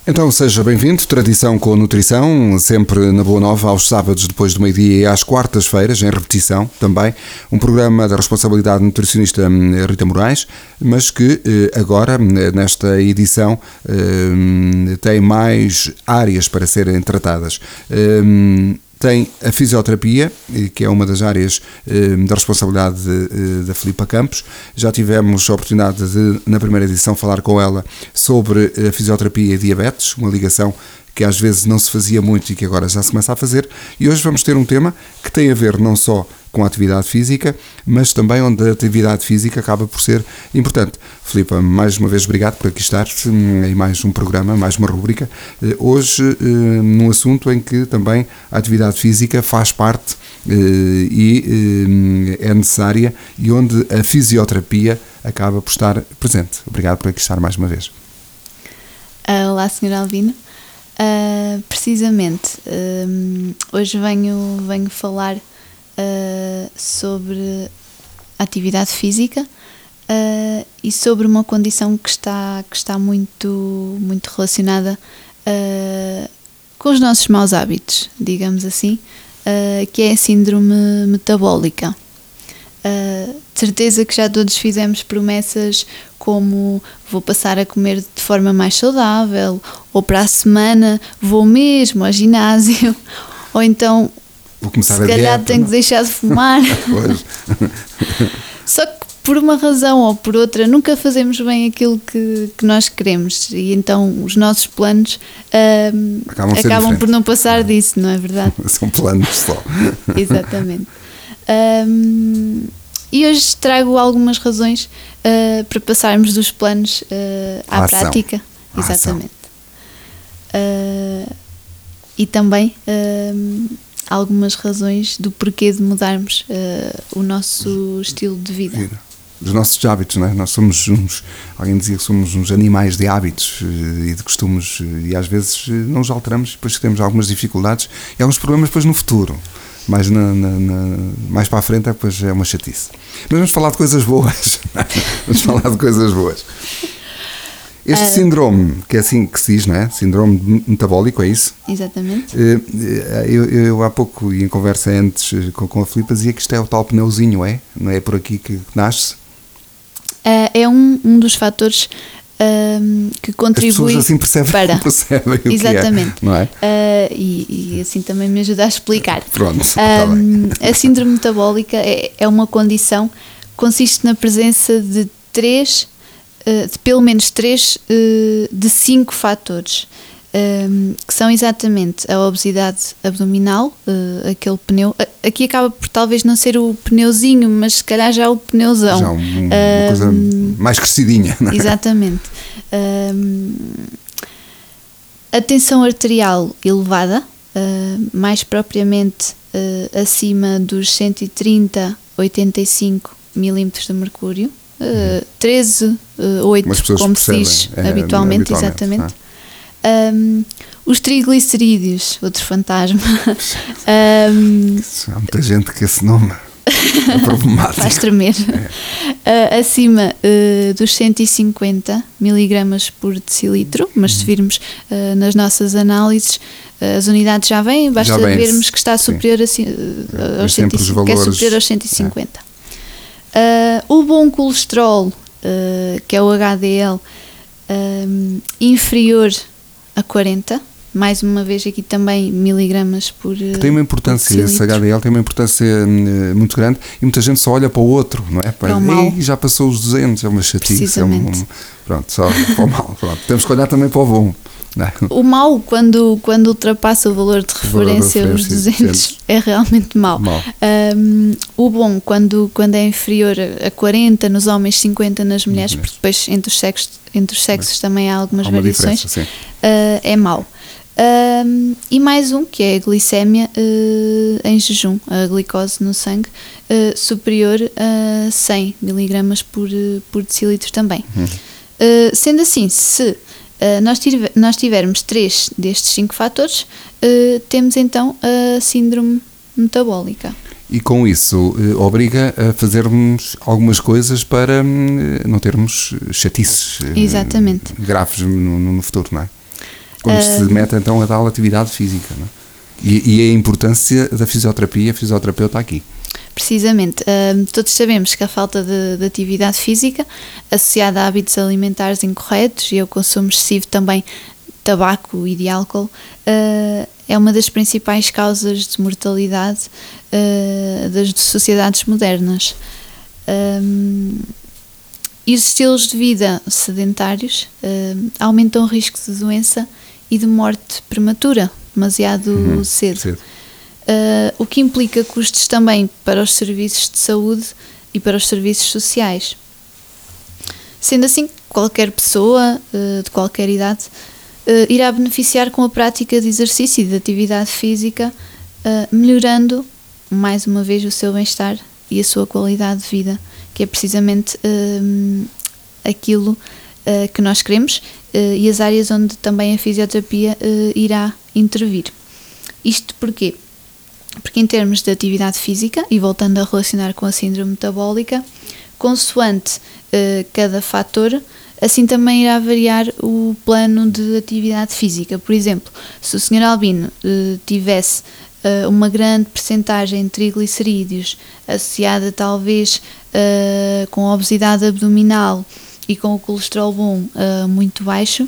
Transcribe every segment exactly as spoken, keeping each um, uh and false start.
Então seja bem-vindo, Tradição com Nutrição, sempre na Boa Nova, aos sábados depois do meio-dia e às quartas-feiras, em repetição também, um programa da responsabilidade do nutricionista Rita Moraes, mas que agora, nesta edição, tem mais áreas para serem tratadas. Tem a fisioterapia, que é uma das áreas eh, da responsabilidade de, da Filipa Campos. Já tivemos a oportunidade de, na primeira edição, falar com ela sobre a fisioterapia e diabetes, uma ligação que às vezes não se fazia muito e que agora já se começa a fazer. E hoje vamos ter um tema que tem a ver não só com a atividade física, mas também onde a atividade física acaba por ser importante. Filipa, mais uma vez obrigado por aqui estar em mais um programa, mais uma rubrica. Hoje, num assunto em que também a atividade física faz parte e é necessária e onde a fisioterapia acaba por estar presente. Obrigado por aqui estar mais uma vez. Olá, senhor Albino. Uh, precisamente, uh, hoje venho, venho falar uh, sobre atividade física uh, e sobre uma condição que está, que está muito, muito relacionada uh, com os nossos maus hábitos, digamos assim, uh, que é a síndrome metabólica. Uh, de certeza que já todos fizemos promessas como vou passar a comer de forma mais saudável, ou para a semana vou mesmo ao ginásio, ou então vou começar se a calhar dieta, tenho não? que deixar de fumar. Só que por uma razão ou por outra nunca fazemos bem aquilo que, que nós queremos e então os nossos planos uh, acabam, acabam por não passar disso, não é verdade? São planos só. Exatamente. Um, e hoje trago algumas razões uh, para passarmos dos planos uh, à ação. prática. À Exatamente. Uh, e também uh, algumas razões do porquê de mudarmos uh, o nosso estilo de vida. vida. Os nossos hábitos, não é? Nós somos uns, alguém dizia que somos uns animais de hábitos e de costumes e às vezes não os alteramos, depois temos algumas dificuldades e alguns problemas depois no futuro. Mais, na, na, na, mais para a frente é, depois é uma chatice. Mas vamos falar de coisas boas. Vamos falar de coisas boas. Este uh, síndrome, que é assim que se diz, não é? Síndrome metabólico, é isso? Exatamente. Eu, eu há pouco, em conversa antes com, com a Filipa, dizia que isto é o tal pneuzinho, é? Não é por aqui que nasce? Uh, é um, um dos fatores Um, que contribui. As pessoas assim percebem, para percebem o exatamente. Que é, não é? Uh, e, e assim também me ajuda a explicar. Pronto, um, está bem. A síndrome metabólica é, é uma condição que consiste na presença de três, uh, de pelo menos três uh, de cinco fatores, um, que são exatamente a obesidade abdominal, uh, aquele pneu. Aqui acaba por talvez não ser o pneuzinho, mas se calhar já o pneuzão. Já um, uma coisa um, mais crescidinha, não é? Exatamente. Um, a tensão arterial elevada, uh, mais propriamente uh, acima dos cento e trinta a oitenta e cinco milímetros de mercúrio, uh, uhum. treze, oito, como se diz é, habitualmente, habitualmente, exatamente. É? Um, os triglicerídeos, outro fantasma. um, Há muita gente que esse nome é problemático. Faz tremer. É. Uh, acima uh, dos cento e cinquenta miligramas por decilitro, mas se virmos uh, nas nossas análises, uh, as unidades já vêm, basta já vermos que está superior a, uh, aos cento e cinquenta, que é superior aos cento e cinquenta. É. Uh, o bom colesterol, uh, que é o H D L, uh, inferior a quarenta, mais uma vez aqui também miligramas por decilitro. Tem uma importância, esse H D L tem uma importância uh, muito grande e muita gente só olha para o outro, não é? Para, Ei, já passou os duzentos, é uma chatice. É um, um, pronto, só para o mal. Pronto. Temos que olhar também para o bom. Não. O mau, quando, quando ultrapassa o valor de referência, os duzentos, é realmente mau. mau. Um, o bom, quando, quando é inferior a quarenta nos homens, cinquenta nas mulheres, porque depois entre os sexos, entre os sexos também há algumas há variações, uh, é mau. Um, e mais um, que é a glicémia uh, em jejum, a glicose no sangue, uh, superior a cem miligramas por, por decilitro também. Uhum. Uh, sendo assim, se Uh, nós, tive, nós tivermos três destes cinco fatores, uh, temos então a síndrome metabólica. E com isso uh, obriga a fazermos algumas coisas para uh, não termos chatices uh, Exatamente. graves no, no futuro, não é? Onde uh, se mete então a tal atividade física, não é? e, e a importância da fisioterapia, a fisioterapeuta aqui. Precisamente, uh, todos sabemos que a falta de, de atividade física, associada a hábitos alimentares incorretos e ao consumo excessivo também de tabaco e de álcool, uh, é uma das principais causas de mortalidade uh, das sociedades modernas. Um, e os estilos de vida sedentários uh, aumentam o risco de doença e de morte prematura, demasiado uhum, cedo. cedo. Uh, o que implica custos também para os serviços de saúde e para os serviços sociais. Sendo assim, qualquer pessoa uh, de qualquer idade uh, irá beneficiar com a prática de exercício e de atividade física, uh, melhorando mais uma vez o seu bem-estar e a sua qualidade de vida, que é precisamente uh, aquilo uh, que nós queremos uh, e as áreas onde também a fisioterapia uh, irá intervir. Isto porquê? Porque em termos de atividade física, e voltando a relacionar com a síndrome metabólica, consoante uh, cada fator, assim também irá variar o plano de atividade física. Por exemplo, se o senhor Albino uh, tivesse uh, uma grande percentagem de triglicerídeos associada talvez uh, com a obesidade abdominal e com o colesterol bom uh, muito baixo,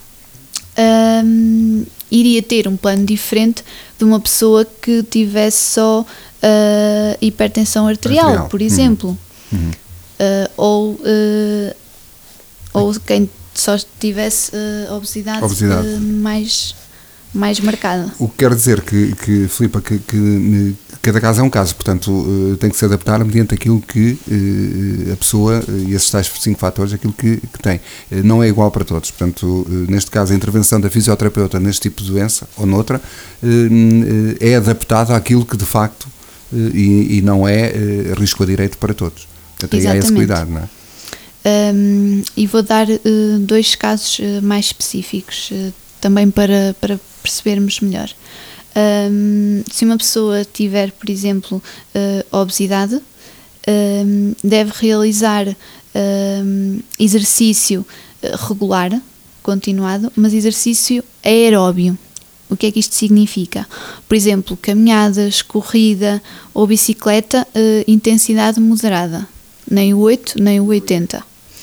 um, iria ter um plano diferente de uma pessoa que tivesse só uh, hipertensão arterial, arterial. por exemplo, uhum. uh, ou, uh, ou quem só tivesse uh, obesidade, obesidade. Uh, mais, mais marcada. O que quer dizer que, que Filipa, que, que cada caso é um caso, portanto uh, tem que se adaptar mediante aquilo que uh, a pessoa, uh, e esses tais cinco fatores, aquilo que, que tem. Uh, não é igual para todos, portanto, uh, neste caso a intervenção da fisioterapeuta neste tipo de doença ou noutra uh, uh, é adaptada àquilo que de facto uh, e, e não é uh, risco a direito para todos. Portanto, aí há esse cuidado, não é? Um, e vou dar uh, dois casos uh, mais específicos uh, também para, para percebermos melhor. Um, se uma pessoa tiver, por exemplo, uh, obesidade, um, deve realizar um, exercício regular, continuado, mas exercício aeróbio. O que é que isto significa? Por exemplo, caminhadas, corrida ou bicicleta, uh, intensidade moderada, nem o oito nem o oitenta.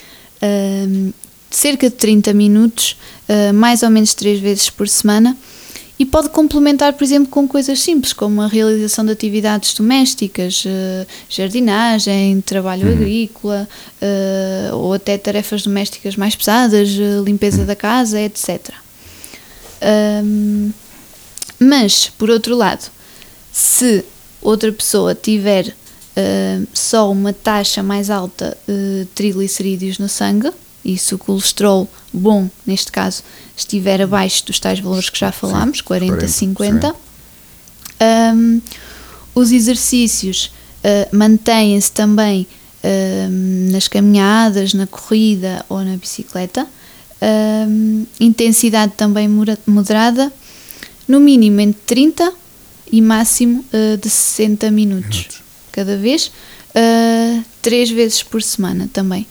Um, cerca de trinta minutos, uh, mais ou menos três vezes por semana, e pode complementar, por exemplo, com coisas simples, como a realização de atividades domésticas, uh, jardinagem, trabalho uhum. agrícola, uh, ou até tarefas domésticas mais pesadas, uh, limpeza uhum. da casa, etcétera. Um, mas, por outro lado, se outra pessoa tiver uh, só uma taxa mais alta de uh, triglicerídeos no sangue, e se o colesterol bom, neste caso, estiver abaixo dos tais valores que já falámos, sim, quarenta, cinquenta, um, os exercícios uh, mantêm-se também uh, nas caminhadas, na corrida ou na bicicleta, uh, intensidade também moderada, no mínimo entre trinta e máximo uh, de sessenta minutos, minutos. Cada vez, uh, três vezes por semana também.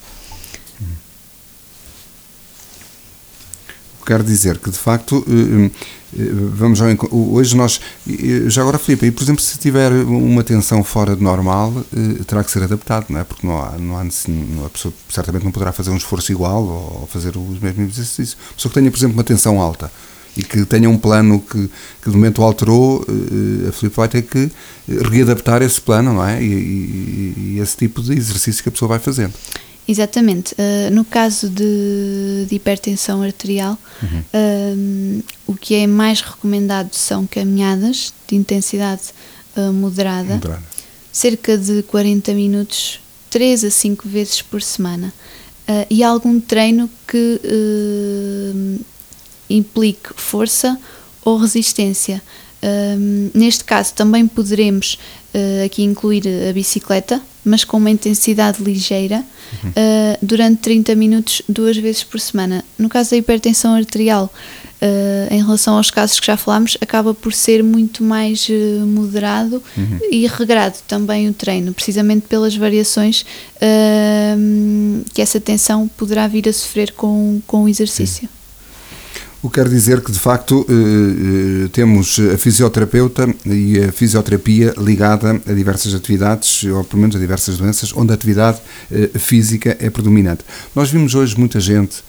Quero dizer que, de facto, vamos ao, hoje nós, já agora, Filipe, e por exemplo, se tiver uma tensão fora de normal, terá que ser adaptado, não é? Porque não há, não há, a pessoa certamente não poderá fazer um esforço igual ou fazer os mesmos exercícios. A pessoa que tenha, por exemplo, uma tensão alta e que tenha um plano que, que de momento alterou, a Filipe vai ter que readaptar esse plano, não é? E, e, e esse tipo de exercício que a pessoa vai fazendo. Exatamente. Uh, no caso de, de hipertensão arterial, uhum. uh, o que é mais recomendado são caminhadas de intensidade uh, moderada, moderada, cerca de quarenta minutos, três a cinco vezes por semana, uh, e algum treino que uh, implique força ou resistência. Uh, neste caso também poderemos uh, aqui incluir a bicicleta, mas com uma intensidade ligeira, uhum. uh, durante trinta minutos, duas vezes por semana. No caso da hipertensão arterial, uh, em relação aos casos que já falámos, acaba por ser muito mais uh, moderado uhum. e regrado também o treino, precisamente pelas variações uh, que essa tensão poderá vir a sofrer com, com o exercício. Sim. O que quer dizer que, de facto, temos a fisioterapeuta e a fisioterapia ligada a diversas atividades, ou pelo menos a diversas doenças, onde a atividade física é predominante. Nós vimos hoje muita gente,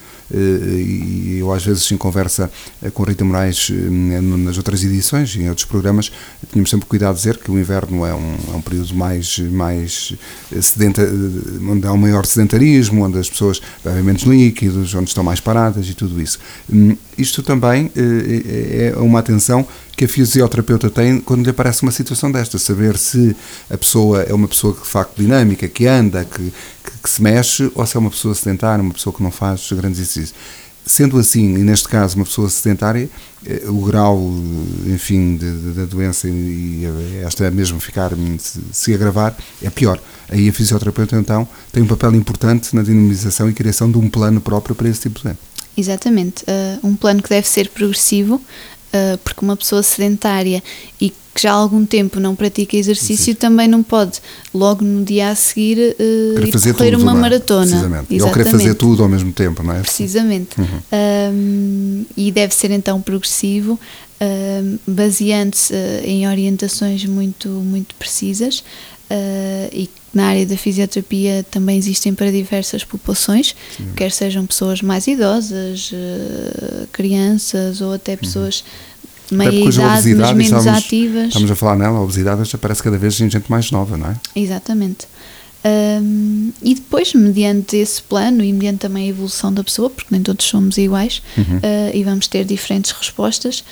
e eu às vezes em conversa com Rita Moraes nas outras edições e em outros programas, tínhamos sempre cuidado de dizer que o inverno é um, é um período mais, mais sedenta, onde há um maior sedentarismo, onde as pessoas bebem menos líquidos, onde estão mais paradas e tudo isso. Isto também é uma atenção que a fisioterapeuta tem quando lhe aparece uma situação desta, saber se a pessoa é uma pessoa que de facto dinâmica, que anda, que, que, que se mexe, ou se é uma pessoa sedentária, uma pessoa que não faz grandes exercícios. Sendo assim, e neste caso uma pessoa sedentária, o grau, enfim, da doença e esta mesmo ficar, se, se agravar, é pior. Aí a fisioterapeuta então tem um papel importante na dinamização e criação de um plano próprio para esse tipo de doença. Exatamente, uh, um plano que deve ser progressivo, Uh, porque uma pessoa sedentária e que já há algum tempo não pratica exercício, sim, também não pode logo no dia a seguir uh, ir correr tudo, uma maratona. Precisamente. Ou querer fazer tudo ao mesmo tempo, não é? Precisamente. Uhum. Um, e deve ser então progressivo, um, baseando-se uh, em orientações muito, muito precisas, uh, e na área da fisioterapia também existem para diversas populações, sim, quer sejam pessoas mais idosas, uh, crianças ou até pessoas de meia idade, mas menos estamos, ativas. Estamos a falar nela, a obesidade já parece cada vez em gente mais nova, não é? Exatamente. Um, e depois, mediante esse plano e mediante também a evolução da pessoa, porque nem todos somos iguais, uhum, uh, e vamos ter diferentes respostas,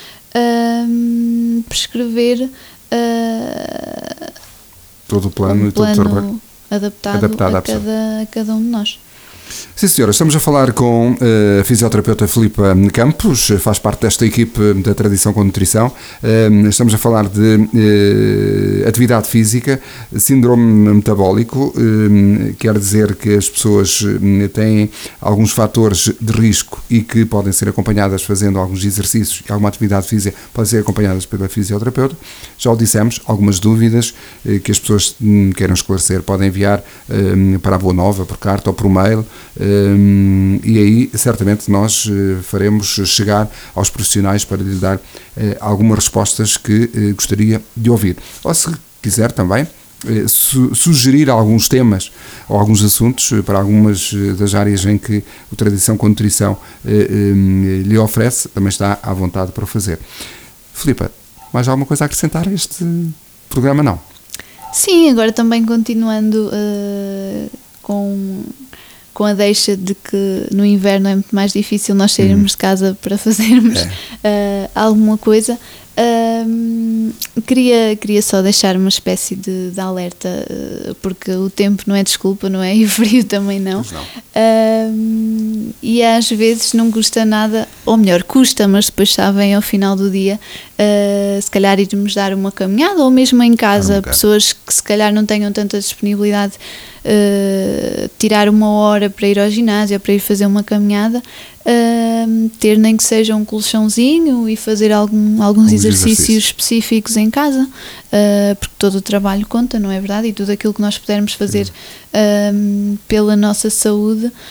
um, prescrever uh, todo o plano um e todo o trabalho adaptado, adaptado a, cada, a cada um de nós. Sim, senhora, estamos a falar com a fisioterapeuta Filipa Campos, faz parte desta equipe da Tradição com Nutrição. Estamos a falar de atividade física, síndrome metabólico, quer dizer que as pessoas têm alguns fatores de risco e que podem ser acompanhadas fazendo alguns exercícios e alguma atividade física, podem ser acompanhadas pela fisioterapeuta. Já o dissemos, algumas dúvidas que as pessoas queiram esclarecer podem enviar para a Boa Nova, por carta ou por mail. Um, e aí certamente nós uh, faremos chegar aos profissionais para lhe dar uh, algumas respostas que uh, gostaria de ouvir. Ou se quiser também uh, su- sugerir alguns temas ou alguns assuntos uh, para algumas uh, das áreas em que o Tradição com Nutrição uh, um, lhe oferece, também está à vontade para o fazer. Filipa, mais alguma coisa a acrescentar a este programa? Não? Sim, agora também continuando uh, com... com a deixa de que no inverno é muito mais difícil nós sairmos uhum. de casa para fazermos é. uh, alguma coisa. Uh, queria, queria só deixar uma espécie de, de alerta, uh, porque o tempo não é desculpa, não é? E o frio também não. não. Uh, e às vezes não custa nada, ou melhor, custa, mas depois sabem ao final do dia, uh, se calhar irmos dar uma caminhada, ou mesmo em casa, um pessoas que se calhar não tenham tanta disponibilidade, uh, tirar uma hora para ir ao ginásio, para ir fazer uma caminhada, uh, ter nem que seja um colchãozinho e fazer algum, alguns exercícios, exercícios específicos em casa, uh, porque todo o trabalho conta, não é verdade? E tudo aquilo que nós pudermos fazer uh, pela nossa saúde uh,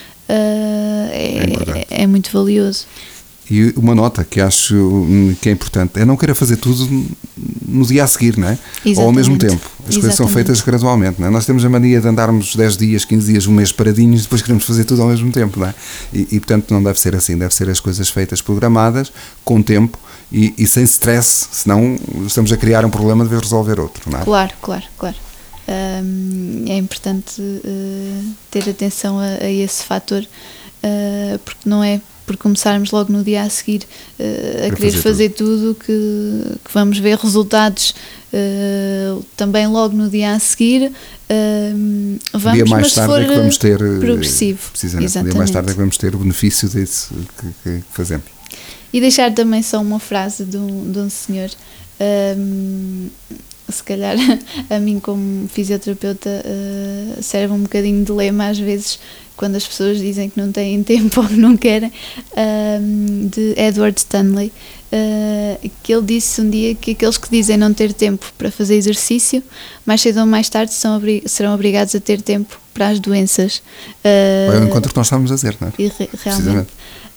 é, é, é muito valioso. E uma nota que acho que é importante é não querer fazer tudo no dia a seguir, não é? Exatamente. Ou ao mesmo tempo. As Exatamente. Coisas são feitas gradualmente, não é? Nós temos a mania de andarmos dez dias, quinze dias, um mês paradinhos e depois queremos fazer tudo ao mesmo tempo, não é? E, e portanto não deve ser assim, deve ser as coisas feitas programadas, com tempo e, e sem stress, senão estamos a criar um problema de ver resolver outro, não é? Claro, claro, claro. Um, é importante uh, ter atenção a, a esse fator, uh, porque não é por começarmos logo no dia a seguir uh, a querer fazer, fazer tudo, tudo que, que vamos ver resultados uh, também logo no dia a seguir. Uh, vamos, dia mais mas tarde for é que vamos ter progressivo. Precisamente, um dia mais tarde é que vamos ter o benefício disso que, que fazemos. E deixar também só uma frase de um, de um senhor, um, se calhar a mim como fisioterapeuta uh, serve um bocadinho de lema às vezes, quando as pessoas dizem que não têm tempo ou que não querem, um, de Edward Stanley, uh, que ele disse um dia que aqueles que dizem não ter tempo para fazer exercício, mais cedo ou mais tarde são obri- serão obrigados a ter tempo para as doenças. Uh, é o encontro que nós estávamos a dizer, não é? E re- realmente.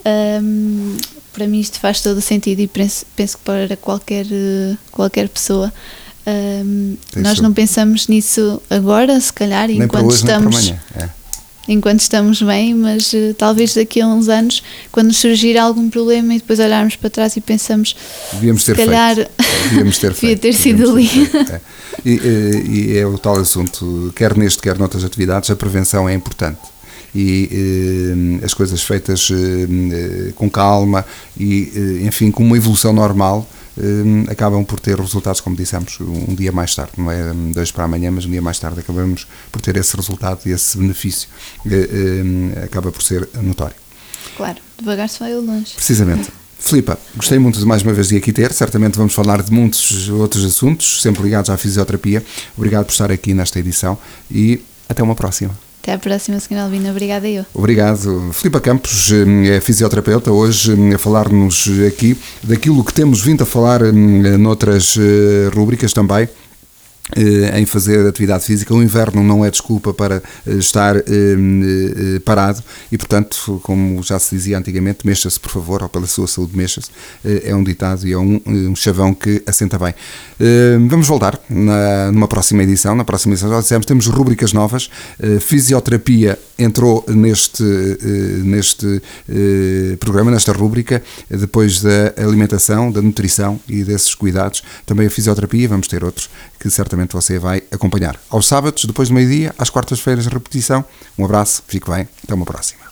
Um, para mim isto faz todo o sentido e penso, penso que para qualquer, qualquer pessoa. Um, nós não pensamos nisso agora, se calhar, nem enquanto hoje, estamos nem para amanhã. É. enquanto estamos bem, mas uh, talvez daqui a uns anos, quando surgir algum problema e depois olharmos para trás e pensamos, devíamos ter se calhar feito. Devíamos ter devia feito. ter sido ali. É. E, e é o tal assunto, quer neste, quer noutras atividades, a prevenção é importante. E eh, as coisas feitas eh, com calma e, eh, enfim, com uma evolução normal, eh, acabam por ter resultados, como dissemos, um dia mais tarde, não é dois para amanhã, mas um dia mais tarde acabamos por ter esse resultado e esse benefício, eh, eh, acaba por ser notório. Claro, devagar se vai ao longe. Precisamente. Filipa, gostei muito de mais uma vez de aqui ter, certamente vamos falar de muitos outros assuntos, sempre ligados à fisioterapia. Obrigado por estar aqui nesta edição e até uma próxima. Até à próxima, senhora Albina. Obrigada eu. Obrigado. Filipa Campos é fisioterapeuta, hoje a falar-nos aqui daquilo que temos vindo a falar noutras rúbricas também, em fazer atividade física. O inverno não é desculpa para estar eh, eh, parado e, portanto, como já se dizia antigamente, mexa-se por favor, ou pela sua saúde mexa-se, eh, é um ditado e é um, um chavão que assenta bem. Eh, vamos voltar na, numa próxima edição, na próxima edição já dissemos, temos rubricas novas, eh, fisioterapia entrou neste, eh, neste eh, programa, nesta rúbrica, depois da alimentação, da nutrição e desses cuidados, também a fisioterapia, vamos ter outros que certamente você vai acompanhar. Aos sábados, depois do meio-dia, às quartas-feiras, repetição. Um abraço, fique bem, até uma próxima.